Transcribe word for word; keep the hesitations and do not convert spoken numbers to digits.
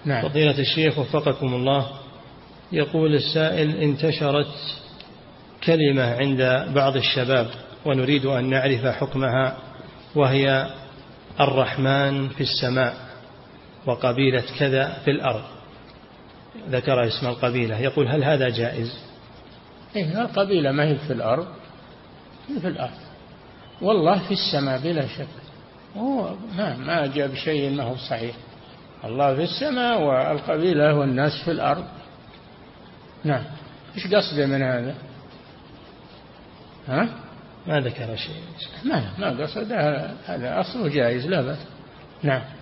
نعم. فضيلة الشيخ وفقكم الله، يقول السائل: انتشرت كلمة عند بعض الشباب ونريد أن نعرف حكمها، وهي الرحمن في السماء وقبيلة كذا في الأرض، ذكر اسم القبيلة، يقول: هل هذا جائز؟ إيه، القبيلة ما هي في الأرض، هي في الأرض، والله في السماء بلا شك. هو ما ما جاب شيء ما هو صحيح. الله في السماء والقبيلة والناس في الأرض. نعم. إيش قصده من هذا؟ ها؟ ما ذكر شيء. ما ما قصده، هذا أصله جائز لا بأس. نعم.